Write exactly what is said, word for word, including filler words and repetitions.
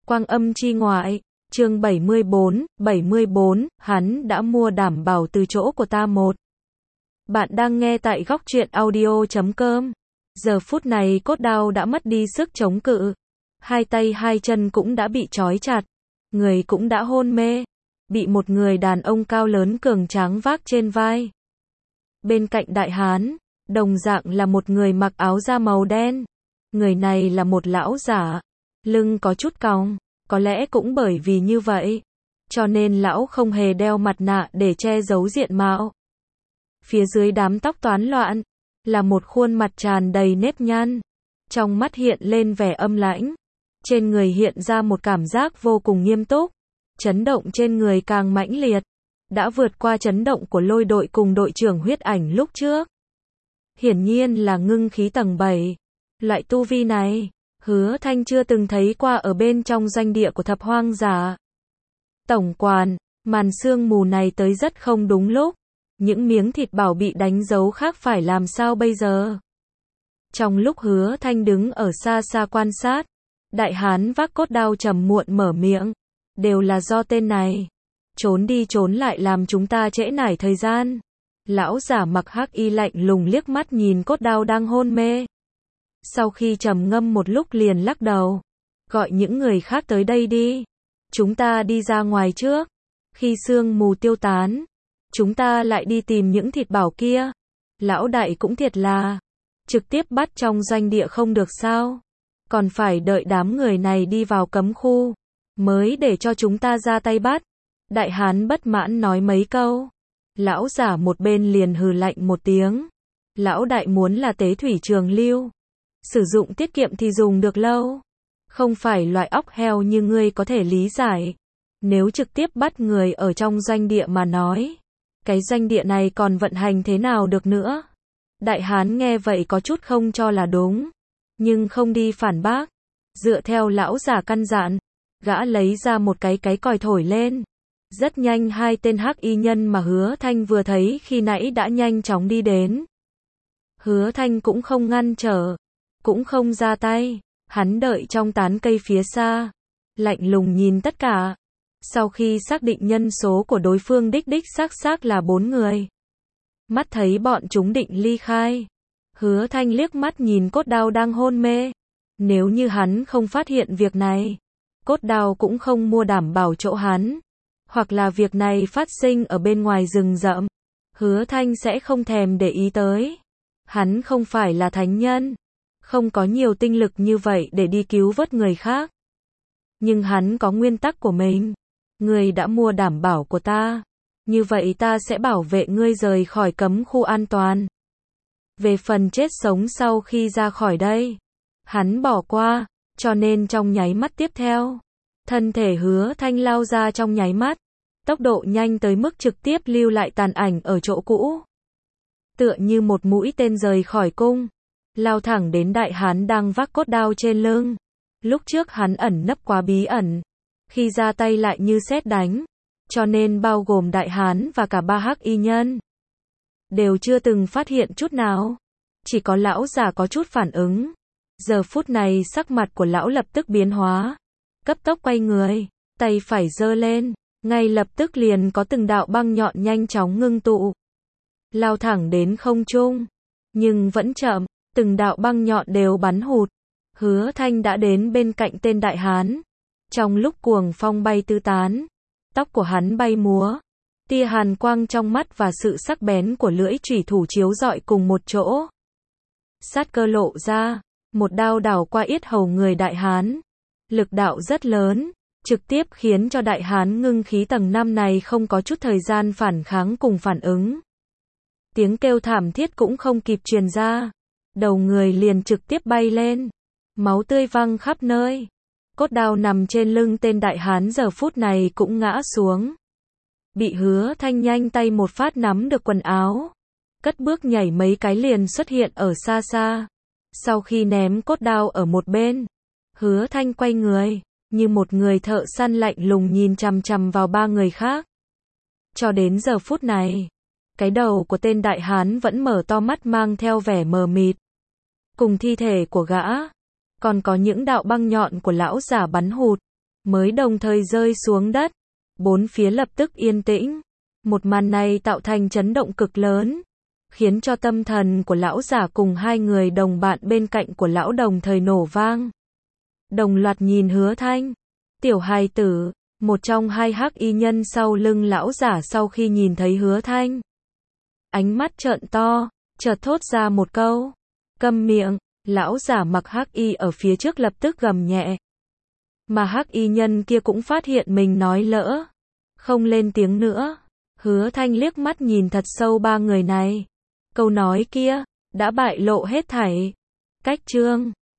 Quang âm chi ngoại, chương bảy mươi bốn, bảy mươi bốn, hắn đã mua đảm bảo từ chỗ của ta một. Bạn đang nghe tại góc truyện audio chấm com. Giờ phút này Cốt Đao đã mất đi sức chống cự. Hai tay hai chân cũng đã bị trói chặt. Người cũng đã hôn mê. Bị một người đàn ông cao lớn cường tráng vác trên vai. Bên cạnh đại hán, đồng dạng là một người mặc áo da màu đen. Người này là một lão giả. Lưng có chút cong, có lẽ cũng bởi vì như vậy, cho nên lão không hề đeo mặt nạ để che giấu diện mạo. Phía dưới đám tóc toán loạn, là một khuôn mặt tràn đầy nếp nhăn, trong mắt hiện lên vẻ âm lãnh, trên người hiện ra một cảm giác vô cùng nghiêm túc, chấn động trên người càng mãnh liệt, đã vượt qua chấn động của Lôi đội cùng đội trưởng Huyết Ảnh lúc trước. Hiển nhiên là ngưng khí tầng bảy, loại tu vi này Hứa Thanh chưa từng thấy qua ở bên trong doanh địa của thập hoang giả. Tổng quản, màn sương mù này tới rất không đúng lúc. Những miếng thịt bảo bị đánh dấu khác phải làm sao bây giờ? Trong lúc Hứa Thanh đứng ở xa xa quan sát, đại hán vác cốt đao trầm muộn mở miệng. Đều là do tên này. Trốn đi trốn lại làm chúng ta trễ nải thời gian. Lão giả mặc hắc y lạnh lùng liếc mắt nhìn cốt đao đang hôn mê. Sau khi trầm ngâm một lúc liền lắc đầu. Gọi những người khác tới đây đi. Chúng ta đi ra ngoài trước. Khi sương mù tiêu tán, chúng ta lại đi tìm những thịt bảo kia. Lão đại cũng thiệt là. Trực tiếp bắt trong doanh địa không được sao. Còn phải đợi đám người này đi vào cấm khu. Mới để cho chúng ta ra tay bắt. Đại hán bất mãn nói mấy câu. Lão giả một bên liền hừ lạnh một tiếng. Lão đại muốn là tế thủy trường lưu. Sử dụng tiết kiệm thì dùng được lâu. Không phải loại óc heo như ngươi có thể lý giải. Nếu trực tiếp bắt người ở trong doanh địa mà nói. Cái doanh địa này còn vận hành thế nào được nữa? Đại hán nghe vậy có chút không cho là đúng. Nhưng không đi phản bác. Dựa theo lão giả căn dặn. Gã lấy ra một cái cái còi thổi lên. Rất nhanh hai tên hắc y nhân mà Hứa Thanh vừa thấy khi nãy đã nhanh chóng đi đến. Hứa Thanh cũng không ngăn trở. Cũng không ra tay, hắn đợi trong tán cây phía xa, lạnh lùng nhìn tất cả. Sau khi xác định nhân số của đối phương đích đích xác xác là bốn người, mắt thấy bọn chúng định ly khai, Hứa Thanh liếc mắt nhìn cốt đao đang hôn mê. Nếu như hắn không phát hiện việc này, cốt đao cũng không mua đảm bảo chỗ hắn, hoặc là việc này phát sinh ở bên ngoài rừng rậm, Hứa Thanh sẽ không thèm để ý tới. Hắn không phải là thánh nhân. Không có nhiều tinh lực như vậy để đi cứu vớt người khác. Nhưng hắn có nguyên tắc của mình. Ngươi đã mua đảm bảo của ta. Như vậy ta sẽ bảo vệ ngươi rời khỏi cấm khu an toàn. Về phần chết sống sau khi ra khỏi đây, hắn bỏ qua, cho nên trong nháy mắt tiếp theo, thân thể Hứa Thanh lao ra trong nháy mắt. Tốc độ nhanh tới mức trực tiếp lưu lại tàn ảnh ở chỗ cũ. Tựa như một mũi tên rời khỏi cung. Lao thẳng đến đại hán đang vác cốt đao trên lưng. Lúc trước hắn ẩn nấp quá bí ẩn. Khi ra tay lại như sét đánh. Cho nên bao gồm đại hán và cả ba hắc y nhân. Đều chưa từng phát hiện chút nào. Chỉ có lão già có chút phản ứng. Giờ phút này sắc mặt của lão lập tức biến hóa. Cấp tốc quay người. Tay phải giơ lên. Ngay lập tức liền có từng đạo băng nhọn nhanh chóng ngưng tụ. Lao thẳng đến không trung. Nhưng vẫn chậm. Từng đạo băng nhọn đều bắn hụt. Hứa Thanh đã đến bên cạnh tên đại hán. Trong lúc cuồng phong bay tứ tán, tóc của hắn bay múa. Tia hàn quang trong mắt và sự sắc bén của lưỡi chủy thủ chiếu rọi cùng một chỗ. Sát cơ lộ ra, một đao đảo qua yết hầu người đại hán. Lực đạo rất lớn, trực tiếp khiến cho đại hán ngưng khí tầng năm này không có chút thời gian phản kháng cùng phản ứng. Tiếng kêu thảm thiết cũng không kịp truyền ra. Đầu người liền trực tiếp bay lên. Máu tươi văng khắp nơi. Cốt đao nằm trên lưng tên đại hán giờ phút này cũng ngã xuống. Bị Hứa Thanh nhanh tay một phát nắm được quần áo. Cất bước nhảy mấy cái liền xuất hiện ở xa xa. Sau khi ném cốt đao ở một bên, Hứa Thanh quay người, như một người thợ săn lạnh lùng nhìn chằm chằm vào ba người khác. Cho đến giờ phút này, cái đầu của tên đại hán vẫn mở to mắt mang theo vẻ mờ mịt. Cùng thi thể của gã, còn có những đạo băng nhọn của lão giả bắn hụt. mới đồng thời rơi xuống đất. Bốn phía lập tức yên tĩnh. Một màn này tạo thành chấn động cực lớn, khiến cho tâm thần của lão giả cùng hai người đồng bạn bên cạnh của lão đồng thời nổ vang. Đồng loạt nhìn Hứa Thanh. Tiểu hài tử, một trong hai hắc y nhân sau lưng lão giả sau khi nhìn thấy Hứa Thanh, ánh mắt trợn to, chợt thốt ra một câu. Câm miệng. Lão giả mặc hắc y ở phía trước lập tức gầm nhẹ. Mà hắc y nhân kia cũng phát hiện mình nói lỡ, không lên tiếng nữa. Hứa Thanh liếc mắt nhìn thật sâu ba người này. Câu nói kia đã bại lộ hết thảy. Cách chương